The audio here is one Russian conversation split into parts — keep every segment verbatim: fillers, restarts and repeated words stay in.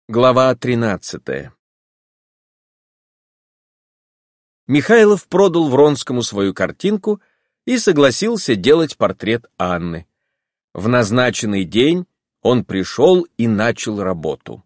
Глава тринадцатая. Михайлов продал Вронскому свою картинку и согласился делать портрет Анны. В назначенный день он пришел и начал работу.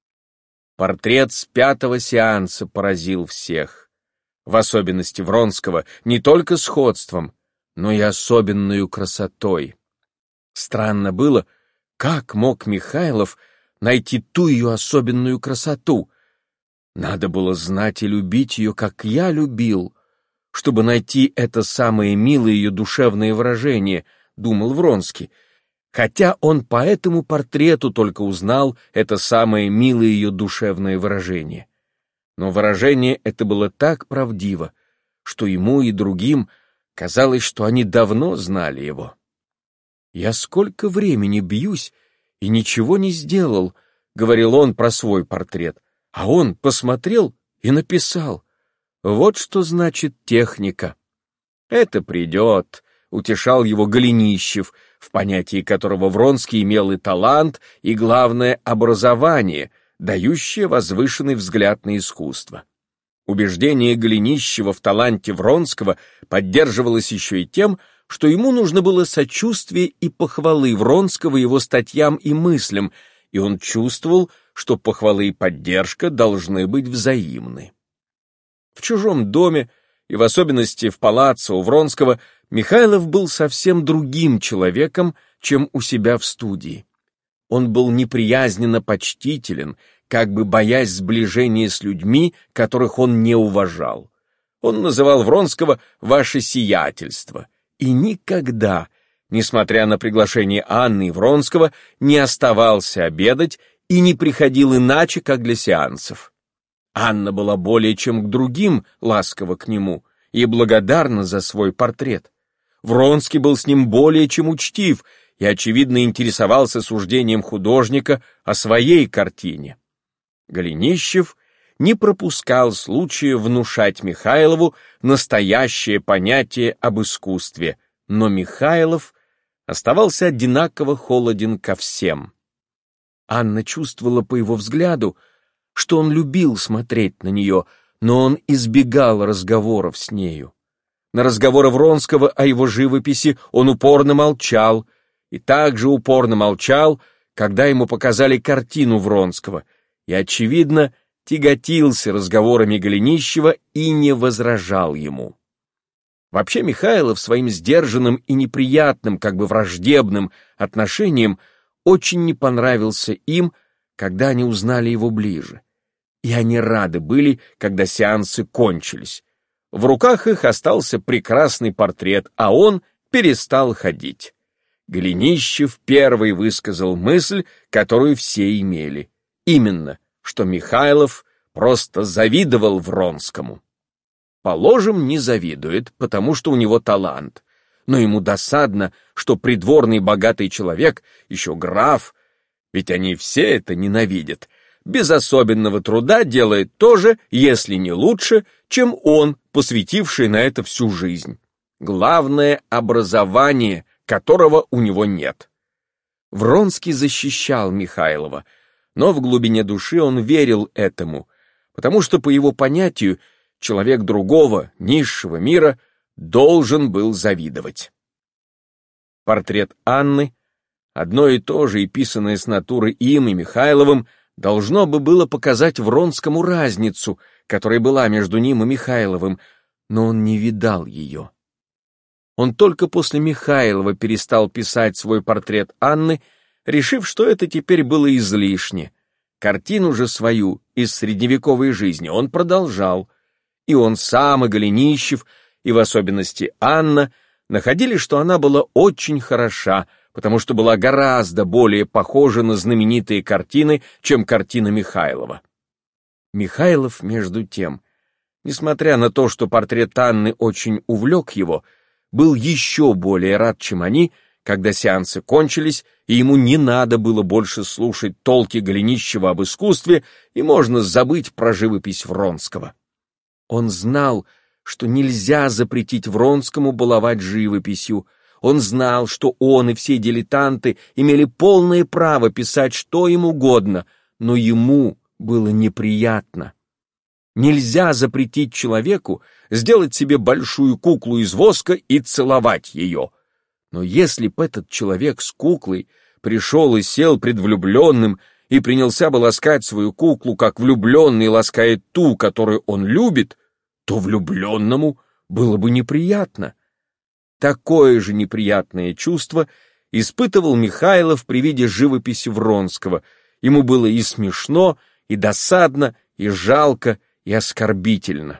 Портрет с пятого сеанса поразил всех, в особенности Вронского, не только сходством, но и особенную красотой. Странно было, как мог Михайлов найти ту ее особенную красоту. Надо было знать и любить ее, как я любил, чтобы найти это самое милое ее душевное выражение, думал Вронский, хотя он по этому портрету только узнал это самое милое ее душевное выражение. Но выражение это было так правдиво, что ему и другим казалось, что они давно знали его. «Я сколько времени бьюсь и ничего не сделал», — говорил он про свой портрет, а он посмотрел и написал. Вот что значит техника. «Это придет», — утешал его Голенищев, в понятии которого Вронский имел и талант, и, главное, образование, дающее возвышенный взгляд на искусство. Убеждение Голенищева в таланте Вронского поддерживалось еще и тем, что ему нужно было сочувствие и похвалы Вронского его статьям и мыслям, и он чувствовал, что похвалы и поддержка должны быть взаимны. В чужом доме, и в особенности в палаццо у Вронского, Михайлов был совсем другим человеком, чем у себя в студии. Он был неприязненно почтителен, как бы боясь сближения с людьми, которых он не уважал. Он называл Вронского «ваше сиятельство», и никогда, несмотря на приглашение Анны и Вронского, не оставался обедать и не приходил иначе, как для сеансов. Анна была более чем к другим ласкова к нему и благодарна за свой портрет. Вронский был с ним более чем учтив и, очевидно, интересовался суждением художника о своей картине. Голенищев не пропускал случая внушать Михайлову настоящее понятие об искусстве, но Михайлов оставался одинаково холоден ко всем. Анна чувствовала по его взгляду, что он любил смотреть на нее, но он избегал разговоров с нею. На разговоры Вронского о его живописи он упорно молчал, и также упорно молчал, когда ему показали картину Вронского, и, очевидно, тяготился разговорами Голенищева и не возражал ему. Вообще Михайлов своим сдержанным и неприятным, как бы враждебным отношением очень не понравился им, когда они узнали его ближе. И они рады были, когда сеансы кончились. В руках их остался прекрасный портрет, а он перестал ходить. Голенищев первый высказал мысль, которую все имели. Именно, что Михайлов просто завидовал Вронскому. Положим, не завидует, потому что у него талант. Но ему досадно, что придворный богатый человек, еще граф, ведь они все это ненавидят, без особенного труда делает то же, если не лучше, чем он, посвятивший на это всю жизнь. Главное — образование, которого у него нет. Вронский защищал Михайлова, но в глубине души он верил этому, потому что, по его понятию, человек другого, низшего мира должен был завидовать. Портрет Анны, одно и то же и писанное с натуры им и Михайловым, должно бы было показать Вронскому разницу, которая была между ним и Михайловым, но он не видал ее. Он только после Михайлова перестал писать свой портрет Анны, решив, что это теперь было излишне. Картину же свою из средневековой жизни он продолжал, и он сам, и Голенищев, и в особенности Анна находили, что она была очень хороша, потому что была гораздо более похожа на знаменитые картины, чем картина Михайлова. Михайлов, между тем, несмотря на то, что портрет Анны очень увлек его, был еще более рад, чем они, когда сеансы кончились, и ему не надо было больше слушать толки Голенищева об искусстве, и можно забыть про живопись Вронского. Он знал, что нельзя запретить Вронскому баловать живописью. Он знал, что он и все дилетанты имели полное право писать что им угодно, но ему было неприятно. Нельзя запретить человеку сделать себе большую куклу из воска и целовать ее. Но если б этот человек с куклой пришел и сел пред влюбленным и принялся бы ласкать свою куклу, как влюбленный ласкает ту, которую он любит, то влюбленному было бы неприятно. Такое же неприятное чувство испытывал Михайлов при виде живописи Вронского. Ему было и смешно, и досадно, и жалко, и оскорбительно.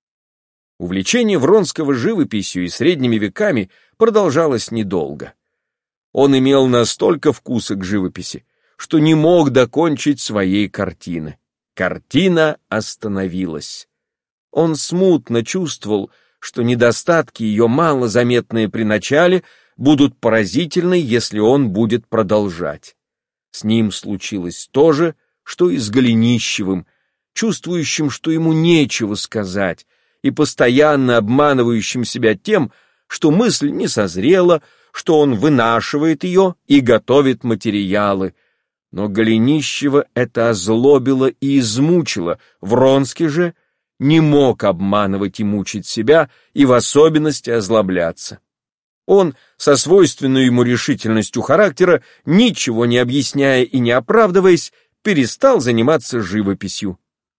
Увлечение Вронского живописью и средними веками продолжалось недолго. Он имел настолько вкуса к живописи, что не мог докончить своей картины. Картина остановилась. Он смутно чувствовал, что недостатки ее, мало заметные при начале, будут поразительны, если он будет продолжать. С ним случилось то же, что и с Голенищевым, чувствующим, что ему нечего сказать, и постоянно обманывающим себя тем, что мысль не созрела, что он вынашивает ее и готовит материалы. Но Голенищева это озлобило и измучило, Вронский же не мог обманывать и мучить себя, и в особенности озлобляться. Он, со свойственной ему решительностью характера, ничего не объясняя и не оправдываясь, перестал заниматься живописью.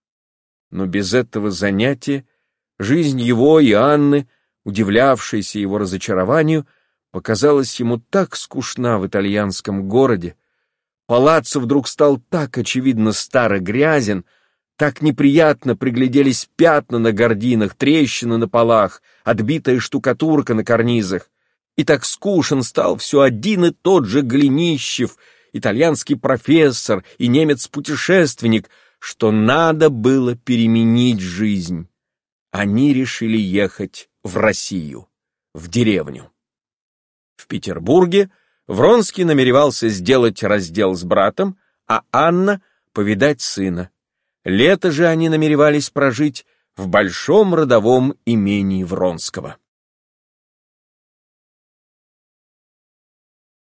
Но без этого занятия жизнь его и Анны, удивлявшейся его разочарованию, показалась ему так скучна в итальянском городе. Палаццо вдруг стал так очевидно стар и грязен, так неприятно пригляделись пятна на гардинах, трещины на полах, отбитая штукатурка на карнизах. И так скучен стал все один и тот же Голенищев, итальянский профессор и немец-путешественник, что надо было переменить жизнь. Они решили ехать в Россию, в деревню. В Петербурге Вронский намеревался сделать раздел с братом, а Анна — повидать сына. Лето же они намеревались прожить в большом родовом имении Вронского.